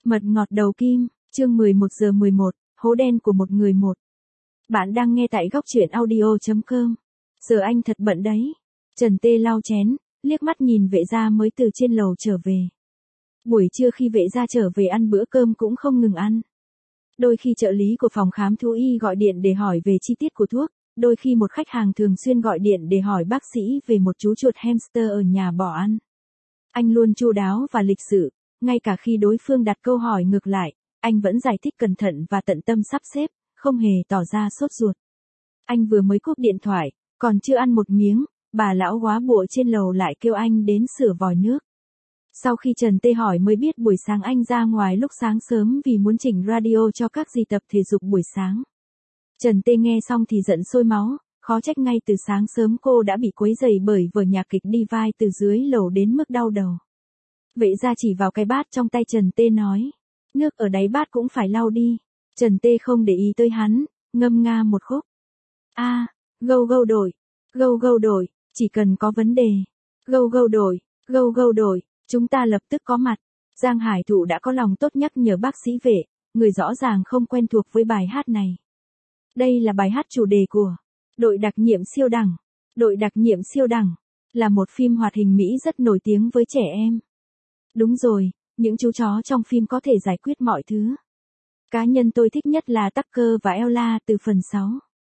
Mật ngọt đầu kim, chương 11 giờ 11, hố đen của một người một. Bạn đang nghe tại góc truyện audio.com. Giờ anh thật bận đấy. Trần Tê lau chén, liếc mắt nhìn vệ gia mới từ trên lầu trở về. Buổi trưa khi vệ gia trở về ăn bữa cơm cũng không ngừng ăn. Đôi khi trợ lý của phòng khám thú y gọi điện để hỏi về chi tiết của thuốc, đôi khi một khách hàng thường xuyên gọi điện để hỏi bác sĩ về một chú chuột hamster ở nhà bỏ ăn. Anh luôn chu đáo và lịch sự, ngay cả khi đối phương đặt câu hỏi ngược lại, anh vẫn giải thích cẩn thận và tận tâm sắp xếp, không hề tỏ ra sốt ruột. Anh vừa mới cúp điện thoại, còn chưa ăn một miếng, bà lão góa bụa trên lầu lại kêu anh đến sửa vòi nước. Sau khi Trần Tê hỏi mới biết buổi sáng anh ra ngoài lúc sáng sớm vì muốn chỉnh radio cho các gì tập thể dục buổi sáng. Trần Tê nghe xong thì giận sôi máu, khó trách ngay từ sáng sớm cô đã bị quấy rầy bởi vở nhạc kịch đi vai từ dưới lầu đến mức đau đầu. Vệ gia chỉ vào cái bát trong tay Trần Tê nói, nước ở đáy bát cũng phải lau đi. Trần Tê không để ý tới hắn, ngâm nga một khúc. Gâu gâu đổi, chỉ cần có vấn đề. Gâu gâu đổi, chúng ta lập tức có mặt. Giang Hải Thụ đã có lòng tốt nhắc nhở bác sĩ Vệ, người rõ ràng không quen thuộc với bài hát này. Đây là bài hát chủ đề của Đội đặc nhiệm siêu đẳng. Đội đặc nhiệm siêu đẳng là một phim hoạt hình Mỹ rất nổi tiếng với trẻ em. Đúng rồi, những chú chó trong phim có thể giải quyết mọi thứ. Cá nhân tôi thích nhất là Tucker và Ella từ phần 6.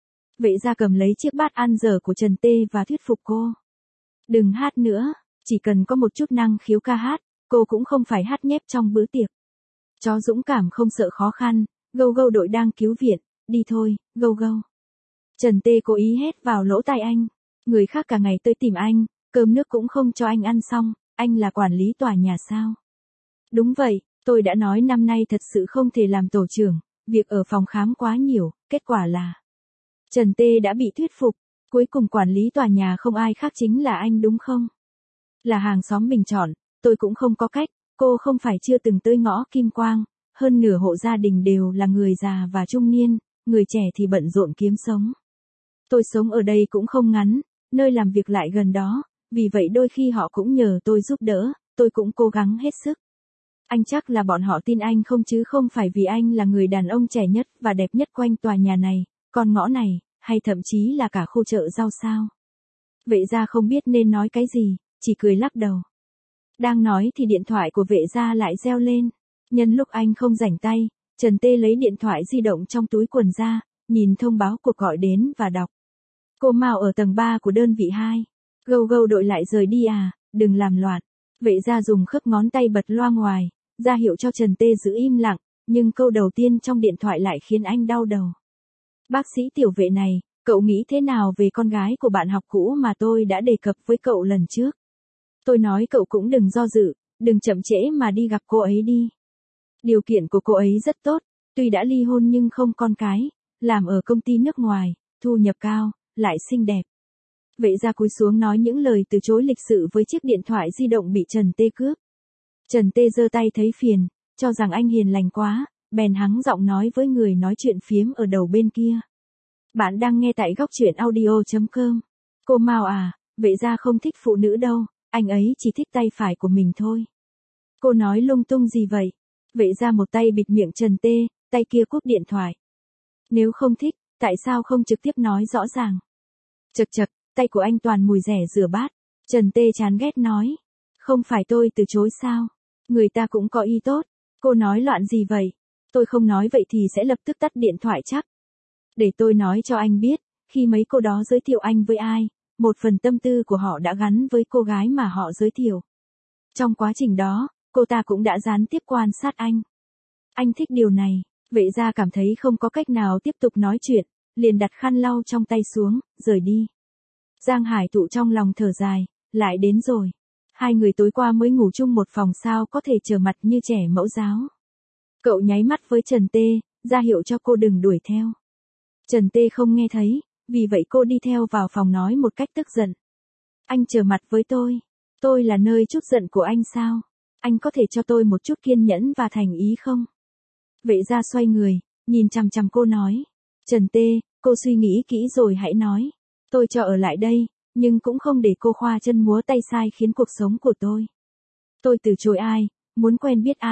Vệ gia cầm lấy chiếc bát ăn dở của Trần Tê và thuyết phục cô. Đừng hát nữa, chỉ cần có một chút năng khiếu ca hát, cô cũng không phải hát nhép trong bữa tiệc. Chó dũng cảm không sợ khó khăn, gâu gâu đội đang cứu viện, đi thôi, gâu gâu. Trần Tê cố ý hét vào lỗ tai anh, người khác cả ngày tới tìm anh, cơm nước cũng không cho anh ăn xong, anh là quản lý tòa nhà sao? Đúng vậy, tôi đã nói năm nay thật sự không thể làm tổ trưởng, việc ở phòng khám quá nhiều, kết quả là Trần Tê đã bị thuyết phục, cuối cùng quản lý tòa nhà không ai khác chính là anh đúng không? Là hàng xóm mình chọn, tôi cũng không có cách, cô không phải chưa từng tới ngõ Kim Quang, hơn nửa hộ gia đình đều là người già và trung niên, người trẻ thì bận rộn kiếm sống. Tôi sống ở đây cũng không ngắn, nơi làm việc lại gần đó, vì vậy đôi khi họ cũng nhờ tôi giúp đỡ, tôi cũng cố gắng hết sức. Anh chắc là bọn họ tin anh không chứ không phải vì anh là người đàn ông trẻ nhất và đẹp nhất quanh tòa nhà này, con ngõ này, hay thậm chí là cả khu chợ rau sao. Vệ gia không biết nên nói cái gì, chỉ cười lắc đầu. Đang nói thì điện thoại của vệ gia lại reo lên. Nhân lúc anh không rảnh tay, Trần Tê lấy điện thoại di động trong túi quần ra, nhìn thông báo cuộc gọi đến và đọc. Cô Mao ở tầng 3 của đơn vị 2. Gâu gâu đội lại rời đi à, đừng làm loạn. Vệ gia dùng khớp ngón tay bật loa ngoài, ra hiệu cho Trần Tê giữ im lặng, nhưng câu đầu tiên trong điện thoại lại khiến anh đau đầu. Bác sĩ Tiểu Vệ này, cậu nghĩ thế nào về con gái của bạn học cũ mà tôi đã đề cập với cậu lần trước? Tôi nói cậu cũng đừng do dự, đừng chậm trễ mà đi gặp cô ấy đi. Điều kiện của cô ấy rất tốt, tuy đã ly hôn nhưng không con cái, làm ở công ty nước ngoài, thu nhập cao, lại xinh đẹp. Vệ gia cúi xuống nói những lời từ chối lịch sự với chiếc điện thoại di động bị Trần Tê cướp. Trần Tê giơ tay thấy phiền, cho rằng anh hiền lành quá, bèn hắng giọng nói với người nói chuyện phiếm ở đầu bên kia. Bạn đang nghe tại góc truyện audio.com. Cô Mao à, vệ gia không thích phụ nữ đâu, anh ấy chỉ thích tay phải của mình thôi. Cô nói lung tung gì vậy? Vệ gia một tay bịt miệng Trần Tê, tay kia cúp điện thoại. Nếu không thích, tại sao không trực tiếp nói rõ ràng? Chật, tay của anh toàn mùi rẻ rửa bát. Trần Tê chán ghét nói. Không phải tôi từ chối sao? Người ta cũng có ý tốt. Cô nói loạn gì vậy? Tôi không nói vậy thì sẽ lập tức tắt điện thoại chắc. Để tôi nói cho anh biết, khi mấy cô đó giới thiệu anh với ai, một phần tâm tư của họ đã gắn với cô gái mà họ giới thiệu. Trong quá trình đó, cô ta cũng đã gián tiếp quan sát anh. Anh thích điều này, vệ gia cảm thấy không có cách nào tiếp tục nói chuyện, liền đặt khăn lau trong tay xuống, rời đi. Giang Hải Thụ trong lòng thở dài, lại đến rồi. Hai người tối qua mới ngủ chung một phòng sao có thể trở mặt như trẻ mẫu giáo. Cậu nháy mắt với Trần Tê, ra hiệu cho cô đừng đuổi theo. Trần Tê không nghe thấy, vì vậy cô đi theo vào phòng nói một cách tức giận. Anh trở mặt với tôi là nơi trút giận của anh sao? Anh có thể cho tôi một chút kiên nhẫn và thành ý không? Vệ gia xoay người, nhìn chằm chằm cô nói. Trần Tê, cô suy nghĩ kỹ rồi hãy nói. Tôi cho ở lại đây, nhưng cũng không để cô khoa chân múa tay sai khiến cuộc sống của tôi. Tôi từ chối ai, muốn quen biết ai,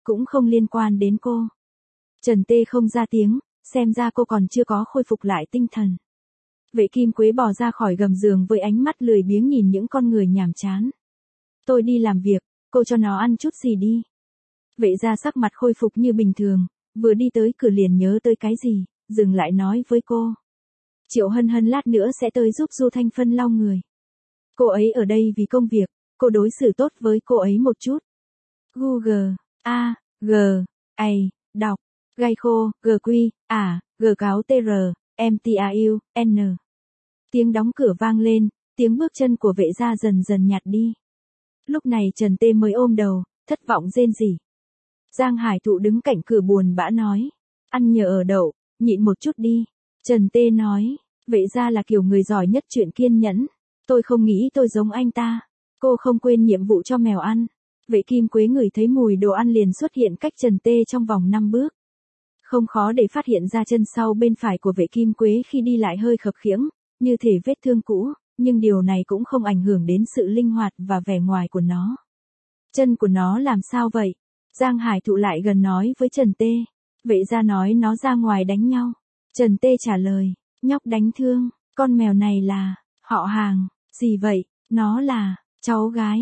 cũng không liên quan đến cô. Trần Tê không ra tiếng, xem ra cô còn chưa có khôi phục lại tinh thần. Vệ Kim Quế bò ra khỏi gầm giường với ánh mắt lười biếng nhìn những con người nhàm chán. Tôi đi làm việc, cô cho nó ăn chút gì đi. Vệ gia sắc mặt khôi phục như bình thường, vừa đi tới cửa liền nhớ tới cái gì, dừng lại nói với cô. Triệu Hân Hân lát nữa sẽ tới giúp Du Thanh Phân lau người. Cô ấy ở đây vì công việc, cô đối xử tốt với cô ấy một chút. Google, A, G, A, đọc, gai khô, G quy, G cáo TR, MTAU, N. Tiếng đóng cửa vang lên, tiếng bước chân của vệ gia dần dần nhạt đi. Lúc này Trần Tê mới ôm đầu, thất vọng rên rỉ. Giang Hải Thụ đứng cạnh cửa buồn bã nói. Ăn nhờ ở đậu, nhịn một chút đi. Trần Tê nói, vệ gia là kiểu người giỏi nhất chuyện kiên nhẫn. Tôi không nghĩ tôi giống anh ta. Cô không quên nhiệm vụ cho mèo ăn. Vệ Kim Quế ngửi thấy mùi đồ ăn liền xuất hiện cách Trần Tê trong vòng 5 bước. Không khó để phát hiện ra chân sau bên phải của Vệ Kim Quế khi đi lại hơi khập khiễng, như thể vết thương cũ, nhưng điều này cũng không ảnh hưởng đến sự linh hoạt và vẻ ngoài của nó. Chân của nó làm sao vậy? Giang Hải Thụ lại gần nói với Trần Tê. Vệ gia nói nó ra ngoài đánh nhau. Trần Tê trả lời, nhóc đánh thương, con mèo này là, họ hàng, gì vậy, nó là, cháu gái,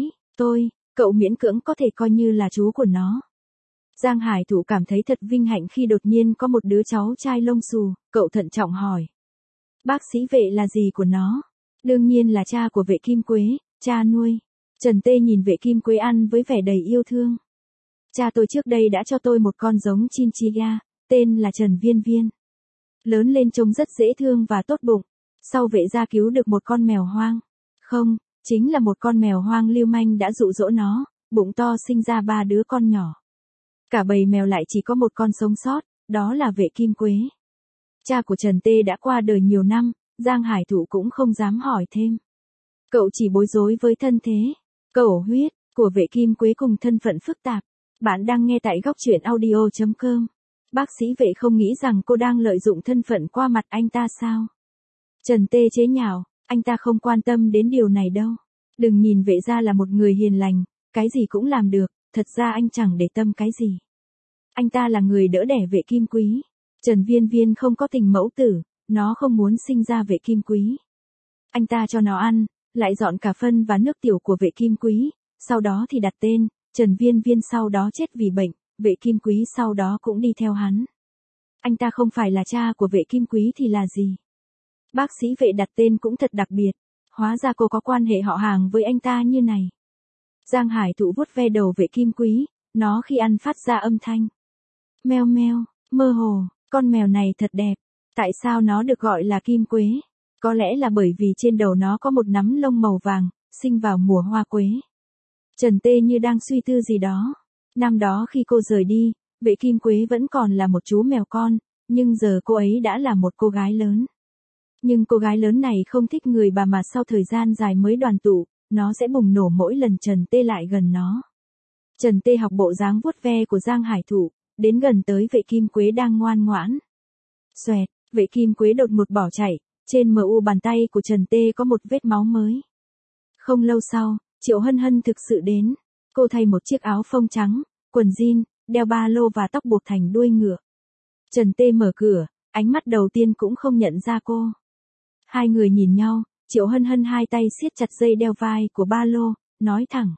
cậu miễn cưỡng có thể coi như là chú của nó. Giang Hải Thụ cảm thấy thật vinh hạnh khi đột nhiên có một đứa cháu trai lông xù, cậu thận trọng hỏi. Bác sĩ Vệ là gì của nó? Đương nhiên là cha của Vệ Kim Quế, cha nuôi. Trần Tê nhìn Vệ Kim Quế ăn với vẻ đầy yêu thương. Cha tôi trước đây đã cho tôi một con giống chinchilla, tên là Trần Viên Viên. Lớn lên trông rất dễ thương và tốt bụng. Sau vệ gia cứu được một con mèo hoang. Không, chính là một con mèo hoang lưu manh đã dụ dỗ nó, bụng to sinh ra 3 đứa con nhỏ. Cả bầy mèo lại chỉ có một con sống sót, đó là Vệ Kim Quế. Cha của Trần Tê đã qua đời nhiều năm, Giang Hải Thụ cũng không dám hỏi thêm. Cậu chỉ bối rối với thân thế, cầu huyết, của Vệ Kim Quế cùng thân phận phức tạp. Bạn đang nghe tại góc truyện audio.com. Bác sĩ Vệ không nghĩ rằng cô đang lợi dụng thân phận qua mặt anh ta sao? Trần Tê chế nhạo, anh ta không quan tâm đến điều này đâu. Đừng nhìn Vệ gia là một người hiền lành, cái gì cũng làm được, thật ra anh chẳng để tâm cái gì. Anh ta là người đỡ đẻ Vệ Kim Quý. Trần Viên Viên không có tình mẫu tử, nó không muốn sinh ra Vệ Kim Quý. Anh ta cho nó ăn, lại dọn cả phân và nước tiểu của Vệ Kim Quý, sau đó thì đặt tên, Trần Viên Viên sau đó chết vì bệnh, Vệ Kim Quý sau đó cũng đi theo hắn. Anh ta không phải là cha của Vệ Kim Quý thì là gì? Bác sĩ Vệ đặt tên cũng thật đặc biệt, hóa ra cô có quan hệ họ hàng với anh ta như này. Giang Hải Thụ vuốt ve đầu Vệ Kim Quý, nó khi ăn phát ra âm thanh. Meo meo, mơ hồ, con mèo này thật đẹp, tại sao nó được gọi là Kim Quế? Có lẽ là bởi vì trên đầu nó có một nắm lông màu vàng, sinh vào mùa hoa quế. Trần Tê như đang suy tư gì đó. Năm đó khi cô rời đi, Vệ Kim Quế vẫn còn là một chú mèo con, nhưng giờ cô ấy đã là một cô gái lớn. Nhưng cô gái lớn này không thích người bà mà sau thời gian dài mới đoàn tụ, nó sẽ bùng nổ mỗi lần Trần Tê lại gần nó. Trần Tê học bộ dáng vuốt ve của Giang Hải Thụ, đến gần tới Vệ Kim Quế đang ngoan ngoãn. Xoẹt, Vệ Kim Quế đột ngột bỏ chạy, trên mu bàn tay của Trần Tê có một vết máu mới. Không lâu sau, Triệu Hân Hân thực sự đến. Cô thay một chiếc áo phông trắng, quần jean, đeo ba lô và tóc buộc thành đuôi ngựa. Trần Tê mở cửa, ánh mắt đầu tiên cũng không nhận ra cô. Hai người nhìn nhau, Triệu Hân Hân hai tay siết chặt dây đeo vai của ba lô, nói thẳng.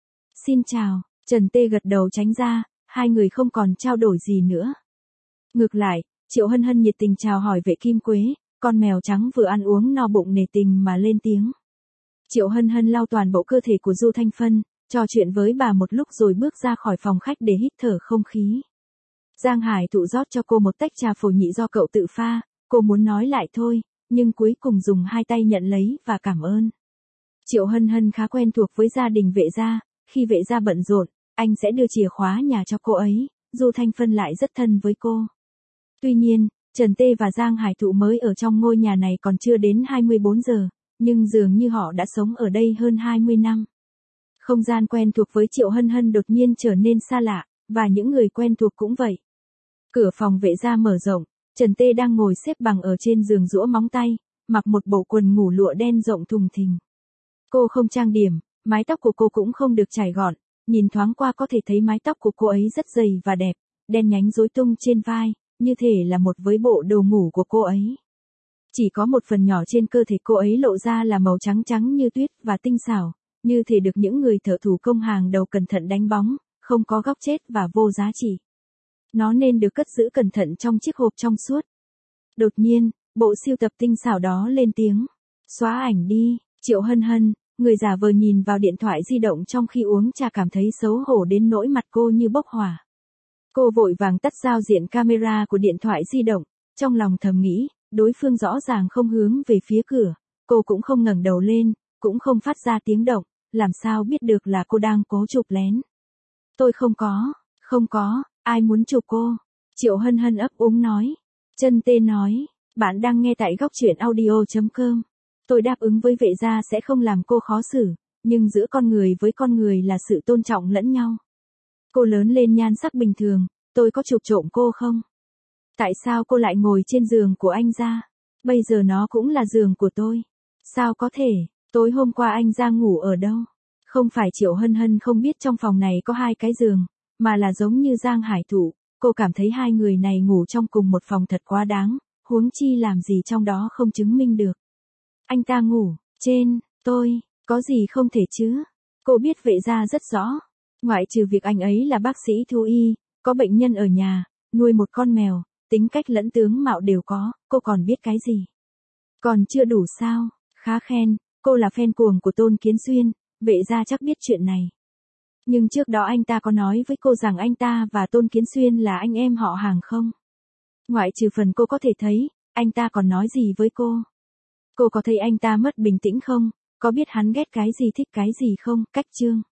Xin chào, Trần Tê gật đầu tránh ra, hai người không còn trao đổi gì nữa. Ngược lại, Triệu Hân Hân nhiệt tình chào hỏi Vệ Kim Quế, con mèo trắng vừa ăn uống no bụng nể tình mà lên tiếng. Triệu Hân Hân lau toàn bộ cơ thể của Du Thanh Phân, trò chuyện với bà một lúc rồi bước ra khỏi phòng khách để hít thở không khí. Giang Hải Thụ rót cho cô một tách trà phổ nhị do cậu tự pha, cô muốn nói lại thôi, nhưng cuối cùng dùng hai tay nhận lấy và cảm ơn. Triệu Hân Hân khá quen thuộc với gia đình Vệ gia, khi Vệ gia bận rộn, anh sẽ đưa chìa khóa nhà cho cô ấy, Du Thanh Phân lại rất thân với cô. Tuy nhiên, Trần Tê và Giang Hải Thụ mới ở trong ngôi nhà này còn chưa đến 24 giờ, nhưng dường như họ đã sống ở đây hơn 20 năm. Không gian quen thuộc với Triệu Hân Hân đột nhiên trở nên xa lạ, và những người quen thuộc cũng vậy. Cửa phòng Vệ gia mở rộng, Trần Tê đang ngồi xếp bằng ở trên giường giũa móng tay, mặc một bộ quần ngủ lụa đen rộng thùng thình. Cô không trang điểm, mái tóc của cô cũng không được chải gọn, nhìn thoáng qua có thể thấy mái tóc của cô ấy rất dày và đẹp, đen nhánh rối tung trên vai, như thể là một với bộ đồ ngủ của cô ấy. Chỉ có một phần nhỏ trên cơ thể cô ấy lộ ra là màu trắng trắng như tuyết và tinh xảo, như thể được những người thợ thủ công hàng đầu cẩn thận đánh bóng, không có góc chết và vô giá trị. Nó nên được cất giữ cẩn thận trong chiếc hộp trong suốt. Đột nhiên, bộ sưu tập tinh xảo đó lên tiếng. Xóa ảnh đi, Triệu Hân Hân, người giả vờ nhìn vào điện thoại di động trong khi uống trà cảm thấy xấu hổ đến nỗi mặt cô như bốc hỏa. Cô vội vàng tắt giao diện camera của điện thoại di động, trong lòng thầm nghĩ, đối phương rõ ràng không hướng về phía cửa, cô cũng không ngẩng đầu lên, cũng không phát ra tiếng động, làm sao biết được là cô đang cố chụp lén. Tôi không có, ai muốn chụp cô? Triệu Hân Hân ấp úng nói. Chân Tê nói, bạn đang nghe tại góc truyện audio.com. Tôi đáp ứng với vệ gia sẽ không làm cô khó xử, nhưng giữa con người với con người là sự tôn trọng lẫn nhau. Cô lớn lên nhan sắc bình thường, tôi có chụp trộm cô không? Tại sao cô lại ngồi trên giường của anh ra? Bây giờ nó cũng là giường của tôi. Sao có thể, tối hôm qua anh ra ngủ ở đâu? Không phải Triệu Hân Hân không biết trong phòng này có 2 cái giường, mà là giống như Giang Hải Thụ, cô cảm thấy 2 người này ngủ trong cùng một phòng thật quá đáng, huống chi làm gì trong đó không chứng minh được. Anh ta ngủ trên tôi, có gì không thể chứ? Cô biết vệ gia rất rõ, ngoại trừ việc anh ấy là bác sĩ thú y, có bệnh nhân ở nhà, nuôi một con mèo, tính cách lẫn tướng mạo đều có, cô còn biết cái gì? Còn chưa đủ sao? Khá khen, cô là fan cuồng của Tôn Kiến Xuyên, vệ gia chắc biết chuyện này. Nhưng trước đó anh ta có nói với cô rằng anh ta và Tôn Kiến Xuyên là anh em họ hàng không? Ngoại trừ phần cô có thể thấy, anh ta còn nói gì với cô? Cô có thấy anh ta mất bình tĩnh không? Có biết hắn ghét cái gì thích cái gì không? Cách chương